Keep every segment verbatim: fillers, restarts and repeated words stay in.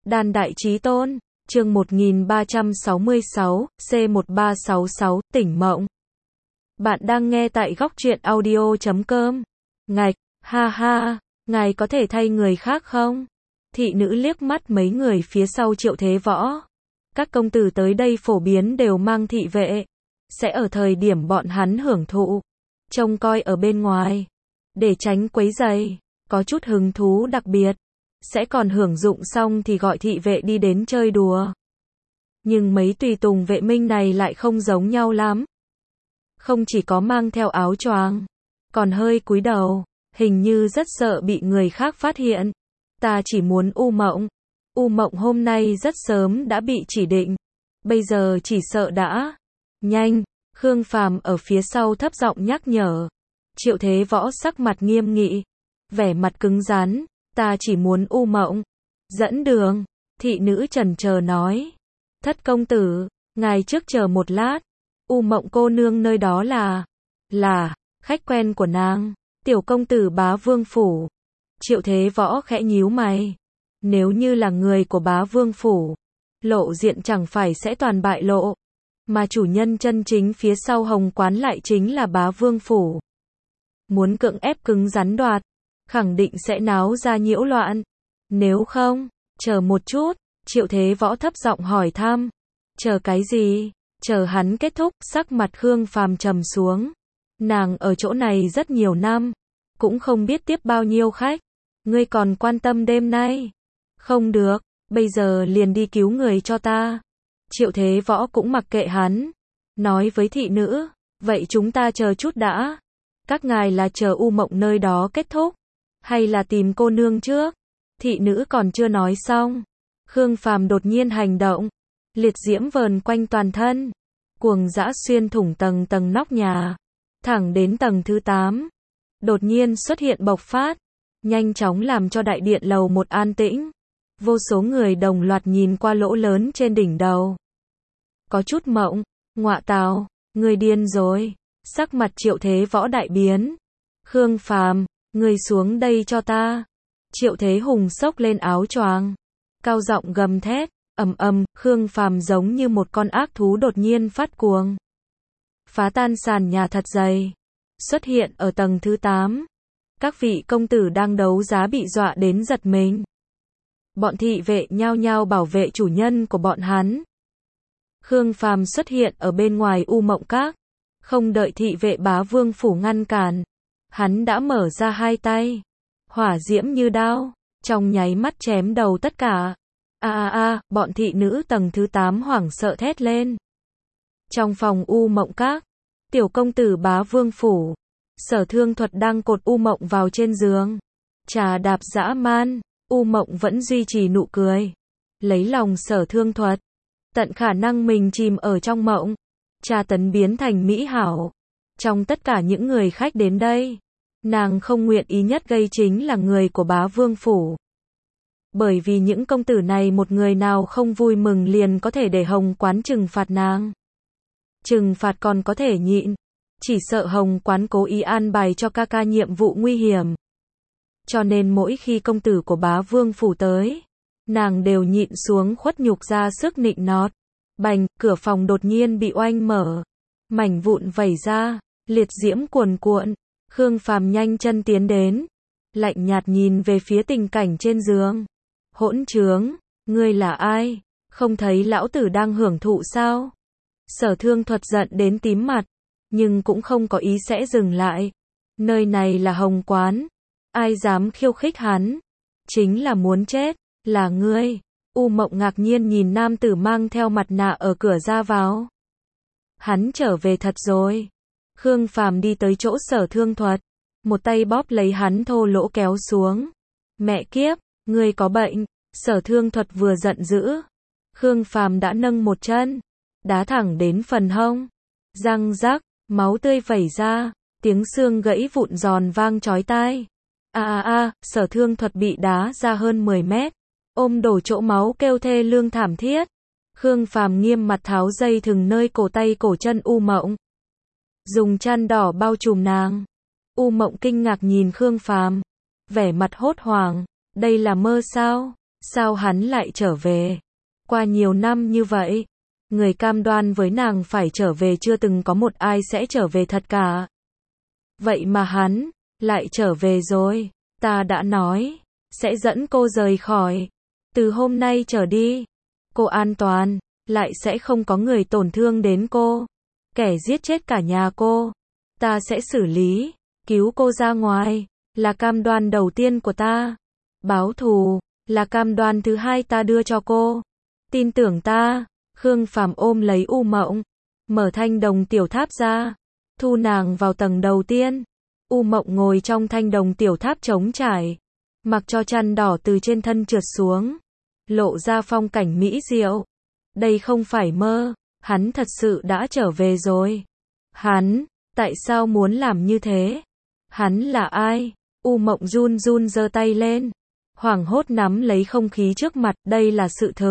Đan Đại Chí Tôn, chương một nghìn ba trăm sáu mươi sáu, C một ba sáu sáu, tỉnh mộng. Bạn đang nghe tại góc truyện audio chấm com. Ngạch, ha ha, ngài có thể thay người khác không? Thị nữ liếc mắt mấy người phía sau Triệu Thế Võ. Các công tử tới đây phổ biến đều mang thị vệ. Sẽ ở thời điểm bọn hắn hưởng thụ, trông coi ở bên ngoài. Để tránh quấy rầy, có chút hứng thú đặc biệt. Sẽ còn hưởng dụng xong thì gọi thị vệ đi đến chơi đùa. Nhưng mấy tùy tùng vệ minh này lại không giống nhau lắm. Không chỉ có mang theo áo choàng, còn hơi cúi đầu, hình như rất sợ bị người khác phát hiện. Ta chỉ muốn U Mộng. U Mộng hôm nay rất sớm đã bị chỉ định. Bây giờ chỉ sợ đã. Nhanh, Khương Phàm ở phía sau thấp giọng nhắc nhở. Triệu Thế Võ sắc mặt nghiêm nghị, vẻ mặt cứng rắn. Ta chỉ muốn U Mộng. Dẫn đường, thị nữ chần chờ nói. Thất công tử, ngài trước chờ một lát. U Mộng cô nương nơi đó là, là, khách quen của nàng, tiểu công tử Bá Vương Phủ. Triệu Thế Võ khẽ nhíu mày. Nếu như là người của Bá Vương Phủ, lộ diện chẳng phải sẽ toàn bại lộ. Mà chủ nhân chân chính phía sau Hồng Quán lại chính là Bá Vương Phủ. Muốn cưỡng ép cứng rắn đoạt, khẳng định sẽ náo ra nhiễu loạn. Nếu không, chờ một chút, Triệu Thế Võ thấp giọng hỏi thăm. Chờ cái gì? Chờ hắn kết thúc, sắc mặt Khương Phàm trầm xuống. Nàng ở chỗ này rất nhiều năm, cũng không biết tiếp bao nhiêu khách. Ngươi còn quan tâm đêm nay? Không được, bây giờ liền đi cứu người cho ta. Triệu Thế Võ cũng mặc kệ hắn, nói với thị nữ, vậy chúng ta chờ chút đã. Các ngài là chờ U Mộng nơi đó kết thúc, hay là tìm cô nương trước? Thị nữ còn chưa nói xong, Khương Phàm đột nhiên hành động, liệt diễm vờn quanh toàn thân, cuồng dã xuyên thủng tầng tầng nóc nhà, thẳng đến tầng thứ tám. Đột nhiên xuất hiện bộc phát, nhanh chóng làm cho đại điện lầu một an tĩnh. Vô số người đồng loạt nhìn qua lỗ lớn trên đỉnh đầu. Có chút mộng, ngọa tào, người điên rồi. Sắc mặt Triệu Thế Võ đại biến. Khương Phàm, người xuống đây cho ta. Triệu Thế Hùng xốc lên áo choàng, cao giọng gầm thét, ầm ầm, Khương Phàm giống như một con ác thú đột nhiên phát cuồng. Phá tan sàn nhà thật dày, xuất hiện ở tầng thứ tám. Các vị công tử đang đấu giá bị dọa đến giật mình. Bọn thị vệ nhao nhao bảo vệ chủ nhân của bọn hắn. Khương Phàm xuất hiện ở bên ngoài U Mộng Các, không đợi thị vệ Bá Vương Phủ ngăn cản, hắn đã mở ra hai tay, hỏa diễm như đao, trong nháy mắt chém đầu tất cả. A a a, bọn thị nữ tầng thứ tám hoảng sợ thét lên. Trong phòng U Mộng Các, tiểu công tử Bá Vương Phủ, Sở Thương Thuật đang cột U Mộng vào trên giường, trà đạp dã man. U Mộng vẫn duy trì nụ cười, lấy lòng Sở Thương Thuật, tận khả năng mình chìm ở trong mộng, tra tấn biến thành mỹ hảo. Trong tất cả những người khách đến đây, nàng không nguyện ý nhất gây chính là người của Bá Vương Phủ. Bởi vì những công tử này một người nào không vui mừng liền có thể để Hồng Quán trừng phạt nàng. Trừng phạt còn có thể nhịn, chỉ sợ Hồng Quán cố ý an bài cho ca ca nhiệm vụ nguy hiểm. Cho nên mỗi khi công tử của Bá Vương Phủ tới, nàng đều nhịn xuống khuất nhục ra sức nịnh nọt. Bành, cửa phòng đột nhiên bị oanh mở, mảnh vụn vẩy ra, liệt diễm cuồn cuộn. Khương Phàm nhanh chân tiến đến, lạnh nhạt nhìn về phía tình cảnh trên giường. Hỗn trướng, ngươi là ai? Không thấy lão tử đang hưởng thụ sao? Sở Thương Thuật giận đến tím mặt, nhưng cũng không có ý sẽ dừng lại. Nơi này là Hồng Quán, ai dám khiêu khích hắn? Chính là muốn chết, là ngươi. U Mộng ngạc nhiên nhìn nam tử mang theo mặt nạ ở cửa ra vào. Hắn trở về thật rồi. Khương Phàm đi tới chỗ Sở Thương Thuật, một tay bóp lấy hắn thô lỗ kéo xuống. Mẹ kiếp, ngươi có bệnh. Sở Thương Thuật vừa giận dữ, Khương Phàm đã nâng một chân, đá thẳng đến phần hông. Răng rắc, máu tươi vẩy ra, tiếng xương gãy vụn giòn vang chói tai. A a a, Sở Thương Thuật bị đá ra hơn mười mét, ôm đổ chỗ máu kêu thê lương thảm thiết. Khương Phàm nghiêm mặt tháo dây thừng nơi cổ tay cổ chân U Mộng, dùng chăn đỏ bao trùm nàng. U Mộng kinh ngạc nhìn Khương Phàm, vẻ mặt hốt hoảng, đây là mơ sao? Sao hắn lại trở về? Qua nhiều năm như vậy, người cam đoan với nàng phải trở về chưa từng có một ai sẽ trở về thật cả. Vậy mà hắn, lại trở về rồi. Ta đã nói, sẽ dẫn cô rời khỏi. Từ hôm nay trở đi, cô an toàn, lại sẽ không có người tổn thương đến cô. Kẻ giết chết cả nhà cô, ta sẽ xử lý, cứu cô ra ngoài, là cam đoan đầu tiên của ta. Báo thù, là cam đoan thứ hai ta đưa cho cô. Tin tưởng ta. Khương Phàm ôm lấy U Mộng, mở thanh đồng tiểu tháp ra, thu nàng vào tầng đầu tiên. U Mộng ngồi trong thanh đồng tiểu tháp trống trải, mặc cho chăn đỏ từ trên thân trượt xuống, lộ ra phong cảnh mỹ diệu. Đây không phải mơ, hắn thật sự đã trở về rồi. Hắn, tại sao muốn làm như thế? Hắn là ai? U Mộng run run giơ tay lên, hoảng hốt nắm lấy không khí trước mặt, đây là sự thực.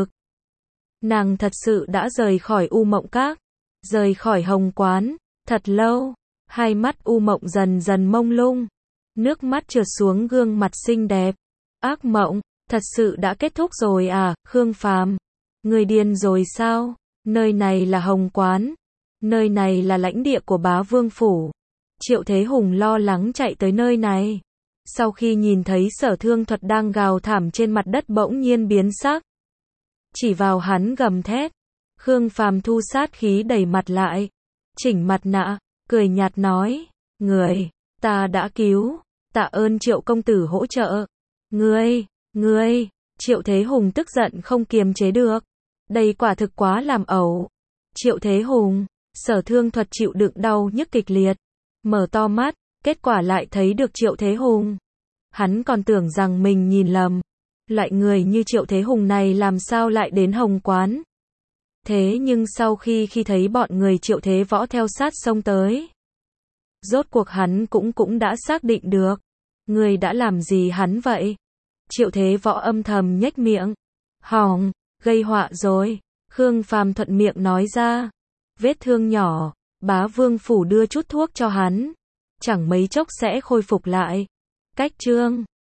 Nàng thật sự đã rời khỏi U Mộng Các, rời khỏi Hồng Quán, thật lâu. Hai mắt U Mộng dần dần mông lung, nước mắt trượt xuống gương mặt xinh đẹp. Ác mộng, thật sự đã kết thúc rồi à? Khương Phàm, người điên rồi sao? Nơi này là Hồng Quán, nơi này là lãnh địa của Bá Vương Phủ. Triệu Thế Hùng lo lắng chạy tới nơi này. Sau khi nhìn thấy Sở Thương Thuật đang gào thảm trên mặt đất bỗng nhiên biến sắc, chỉ vào hắn gầm thét. Khương Phàm thu sát khí đẩy mặt lại, chỉnh mặt nạ, cười nhạt nói, người, ta đã cứu, tạ ơn Triệu công tử hỗ trợ. Ngươi, ngươi, Triệu Thế Hùng tức giận không kiềm chế được. Đây quả thực quá làm ẩu. Triệu Thế Hùng, Sở Thương Thuật chịu đựng đau nhức kịch liệt, mở to mắt, kết quả lại thấy được Triệu Thế Hùng. Hắn còn tưởng rằng mình nhìn lầm. Loại người như Triệu Thế Hùng này làm sao lại đến Hồng Quán? Thế nhưng sau khi khi thấy bọn người Triệu Thế Võ theo sát xông tới, rốt cuộc hắn cũng cũng đã xác định được. Người đã làm gì hắn vậy? Triệu Thế Võ âm thầm nhếch miệng. Hỏng, gây họa rồi. Khương Phàm thuận miệng nói ra. Vết thương nhỏ, Bá Vương Phủ đưa chút thuốc cho hắn, chẳng mấy chốc sẽ khôi phục lại. Cách chương